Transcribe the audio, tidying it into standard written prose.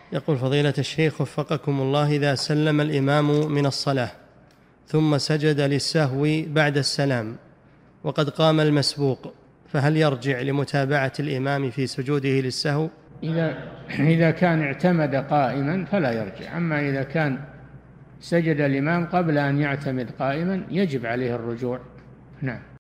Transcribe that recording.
يقول فضيلة الشيخ وفقكم الله: إذا سلم الإمام من الصلاة ثم سجد للسهو بعد السلام وقد قام المسبوق، فهل يرجع لمتابعة الإمام في سجوده للسهو؟ إذا كان اعتمد قائما فلا يرجع، أما إذا كان سجد الإمام قبل أن يعتمد قائما يجب عليه الرجوع. نعم.